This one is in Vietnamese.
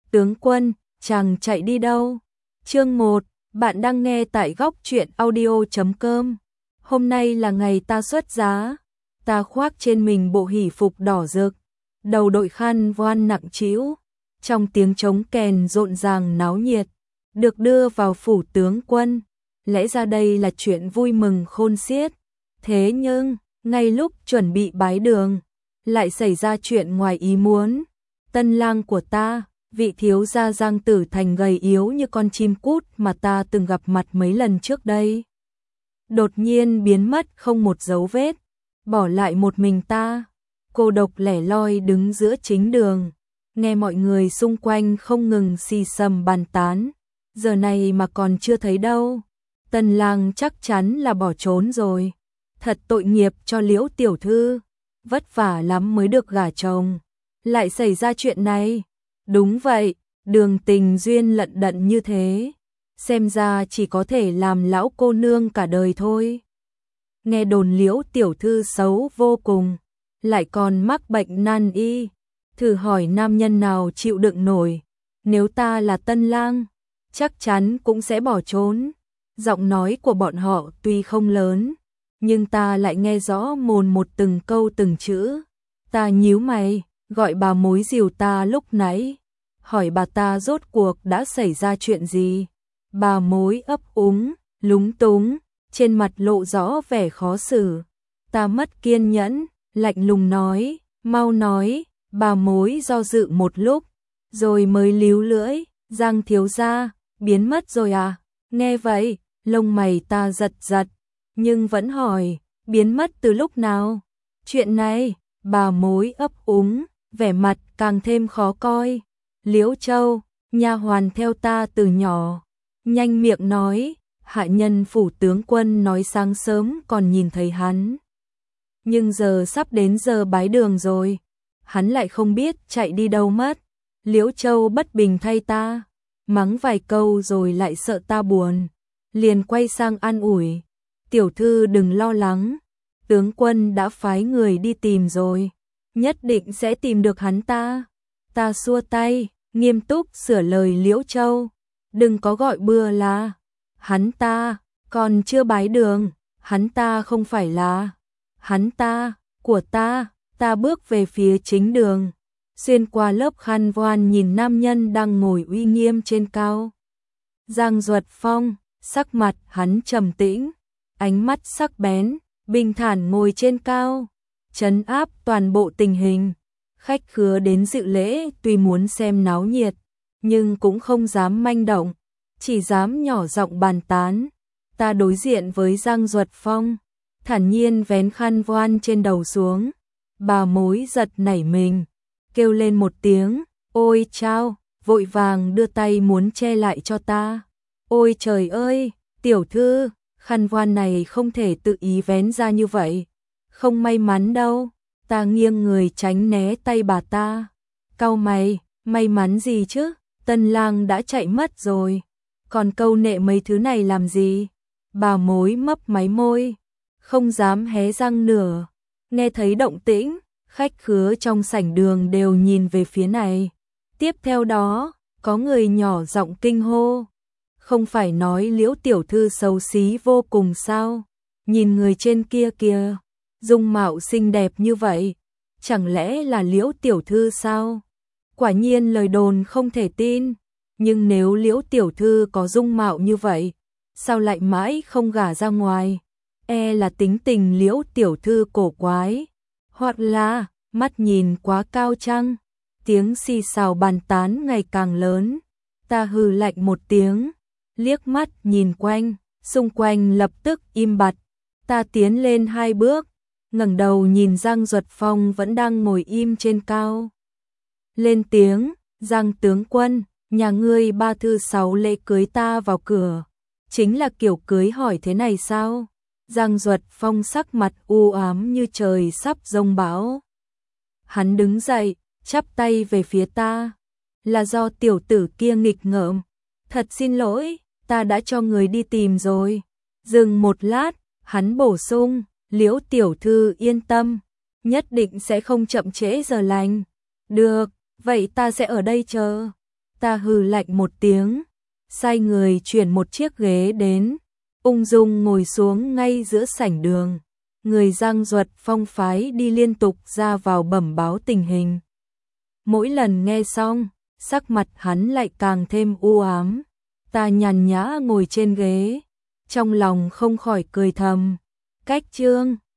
Tướng quân, chàng chạy đi đâu? Chương 1, bạn đang nghe tại góc truyện audio.com. Hôm nay là ngày ta xuất giá. Ta khoác trên mình bộ hỷ phục đỏ rực, đầu đội khăn voan nặng trĩu, trong tiếng trống kèn rộn ràng náo nhiệt, được đưa vào phủ tướng quân. Lẽ ra đây là chuyện vui mừng khôn xiết. Thế nhưng, ngay lúc chuẩn bị bái đường, lại xảy ra chuyện ngoài ý muốn. Tân lang của ta, vị thiếu gia Giang Tử Thành gầy yếu như con chim cút mà ta từng gặp mặt mấy lần trước đây, đột nhiên biến mất không một dấu vết, bỏ lại một mình ta, cô độc lẻ loi đứng giữa chính đường, nghe mọi người xung quanh không ngừng xì xầm bàn tán. Giờ này mà còn chưa thấy đâu, tân lang chắc chắn là bỏ trốn rồi. Thật tội nghiệp cho Liễu tiểu thư, vất vả lắm mới được gả chồng, lại xảy ra chuyện này. Đúng vậy, đường tình duyên lận đận như thế, xem ra chỉ có thể làm lão cô nương cả đời thôi. Nghe đồn Liễu tiểu thư xấu vô cùng, lại còn mắc bệnh nan y, thử hỏi nam nhân nào chịu đựng nổi. Nếu ta là tân lang, chắc chắn cũng sẽ bỏ trốn. Giọng nói của bọn họ tuy không lớn, nhưng ta lại nghe rõ mồn một từng câu từng chữ. Ta nhíu mày, gọi bà mối dìu ta lúc nãy, hỏi bà ta rốt cuộc đã xảy ra chuyện gì. Bà mối ấp úng, lúng túng, trên mặt lộ rõ vẻ khó xử. Ta mất kiên nhẫn, lạnh lùng nói, mau nói. Bà mối do dự một lúc, rồi mới líu lưỡi, Giang thiếu gia, biến mất rồi à? Nghe vậy, lông mày ta giật giật, nhưng vẫn hỏi, biến mất từ lúc nào? Chuyện này, bà mối ấp úng, vẻ mặt càng thêm khó coi. Liễu Châu, nha hoàn theo ta từ nhỏ, nhanh miệng nói, hạ nhân phủ tướng quân nói sáng sớm còn nhìn thấy hắn. Nhưng giờ sắp đến giờ bái đường rồi, hắn lại không biết chạy đi đâu mất. Liễu Châu bất bình thay ta, mắng vài câu rồi lại sợ ta buồn, liền quay sang an ủi, tiểu thư đừng lo lắng, tướng quân đã phái người đi tìm rồi, nhất định sẽ tìm được hắn ta. Ta xua tay, nghiêm túc sửa lời Liễu Châu, đừng có gọi bừa là hắn ta, còn chưa bái đường, hắn ta không phải là hắn ta, của ta. Ta bước về phía chính đường, xuyên qua lớp khăn voan nhìn nam nhân đang ngồi uy nghiêm trên cao. Giang Duật Phong, sắc mặt hắn trầm tĩnh, ánh mắt sắc bén, bình thản ngồi trên cao, trấn áp toàn bộ tình hình. Khách khứa đến dự lễ tuy muốn xem náo nhiệt, nhưng cũng không dám manh động, chỉ dám nhỏ giọng bàn tán. Ta đối diện với Giang Duật Phong, thản nhiên vén khăn voan trên đầu xuống. Bà mối giật nảy mình, kêu lên một tiếng, ôi chao, vội vàng đưa tay muốn che lại cho ta. Ôi trời ơi, tiểu thư, khăn voan này không thể tự ý vén ra như vậy, không may mắn đâu. Ta nghiêng người tránh né tay bà ta, cau mày, may mắn gì chứ, tân lang đã chạy mất rồi, còn câu nệ mấy thứ này làm gì. Bà mối mấp máy môi, không dám hé răng nửa. Nghe thấy động tĩnh, khách khứa trong sảnh đường đều nhìn về phía này. Tiếp theo đó, có người nhỏ giọng kinh hô, không phải nói Liễu tiểu thư xấu xí vô cùng sao? Nhìn người trên kia kìa, dung mạo xinh đẹp như vậy, chẳng lẽ là Liễu tiểu thư sao? Quả nhiên lời đồn không thể tin, nhưng nếu Liễu tiểu thư có dung mạo như vậy, sao lại mãi không gả ra ngoài? E là tính tình Liễu tiểu thư cổ quái, hoặc là mắt nhìn quá cao chăng? Tiếng xì xào bàn tán ngày càng lớn. Ta hừ lạnh một tiếng, liếc mắt nhìn quanh, xung quanh lập tức im bặt. Ta tiến lên 2 bước, ngẩng đầu nhìn Giang Duật Phong vẫn đang ngồi im trên cao. Lên tiếng, Giang tướng quân, nhà ngươi 3 thư 6 lễ cưới ta vào cửa, chính là kiểu cưới hỏi thế này sao? Giang Duật Phong sắc mặt u ám như trời sắp giông bão. Hắn đứng dậy, chắp tay về phía ta. Là do tiểu tử kia nghịch ngợm. Thật xin lỗi, ta đã cho người đi tìm rồi. Dừng một lát, hắn bổ sung, Liễu tiểu thư yên tâm, nhất định sẽ không chậm trễ giờ lành. Được, vậy ta sẽ ở đây chờ. Ta hừ lạnh một tiếng, sai người chuyển một chiếc ghế đến, ung dung ngồi xuống ngay giữa sảnh đường. Người Giang Duật phong phái đi liên tục ra vào bẩm báo tình hình. Mỗi lần nghe xong, sắc mặt hắn lại càng thêm u ám. Ta nhàn nhã ngồi trên ghế, trong lòng không khỏi cười thầm. Cách Trương